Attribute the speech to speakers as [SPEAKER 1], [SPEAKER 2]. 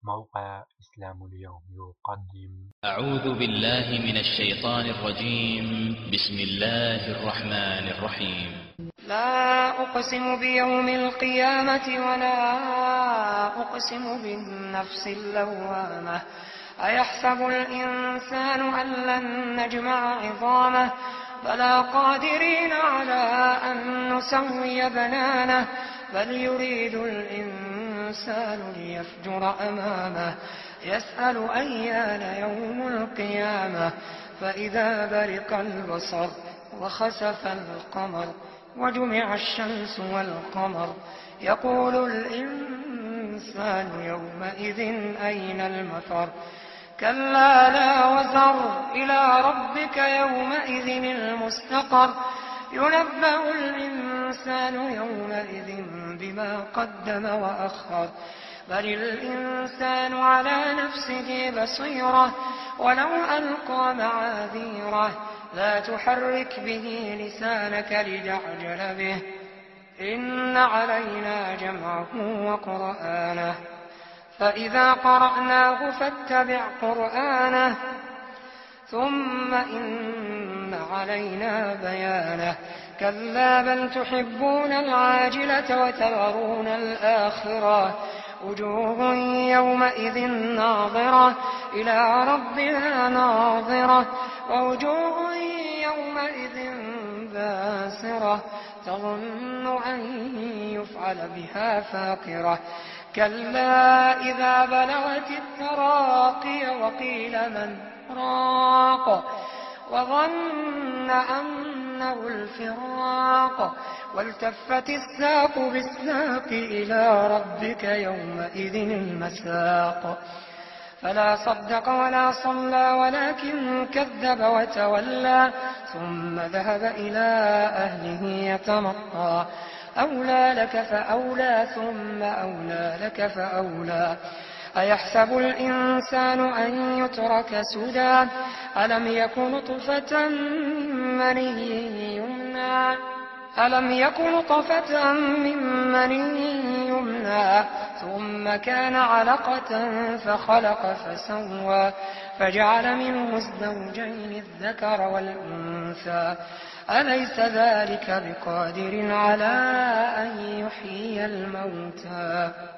[SPEAKER 1] موقع إسلام اليوم يقدم.
[SPEAKER 2] أعوذ بالله من الشيطان الرجيم. بسم الله الرحمن الرحيم.
[SPEAKER 3] لا أقسم بيوم القيامة ولا أقسم بالنفس اللوامة. أيحسب الإنسان أن لن نجمع عظامه بلى قادرين على أن نسوي بنانه بل يريد الإنسان ليفجر أمامه يسأل أيان يوم القيامة فإذا برق البصر وخسف القمر وجمع الشمس والقمر يقول الإنسان يومئذ أين المفر كلا لا وزر إلى ربك يومئذ المستقر ينبأ الإنسان يومئذ بما قدم وأخر بل الإنسان على نفسه بصيرة ولو ألقى معاذيره لا تحرك به لسانك لتعجل به إن علينا جمعه وقرآنه فإذا قرأناه فاتبع قرآنه ثم إن علينا بيانه كلا بل تحبون العاجلة وتذرون الآخرة وجوه يومئذ ناظرة إلى ربها ناظرة ووجوه يومئذ باسرة تظن أن يفعل بها فاقرة كلا إذا بلغت التراقي وقيل من راق وظن أنه الفراق والتفت الساق بالساق إلى ربك يومئذ المساق فلا صدق ولا صلى ولكن كذب وتولى ثم ذهب إلى أهله يتمطى أولى لك فأولى ثم أولى لك فأولى أيحسب الإنسان أن يترك سدى ألم يكن طفة من مني يمنى ثم كان علقة فخلق فسوى فجعل منه الزوجين الذكر والأنثى أليس ذلك بقادر على أن يحيي الموتى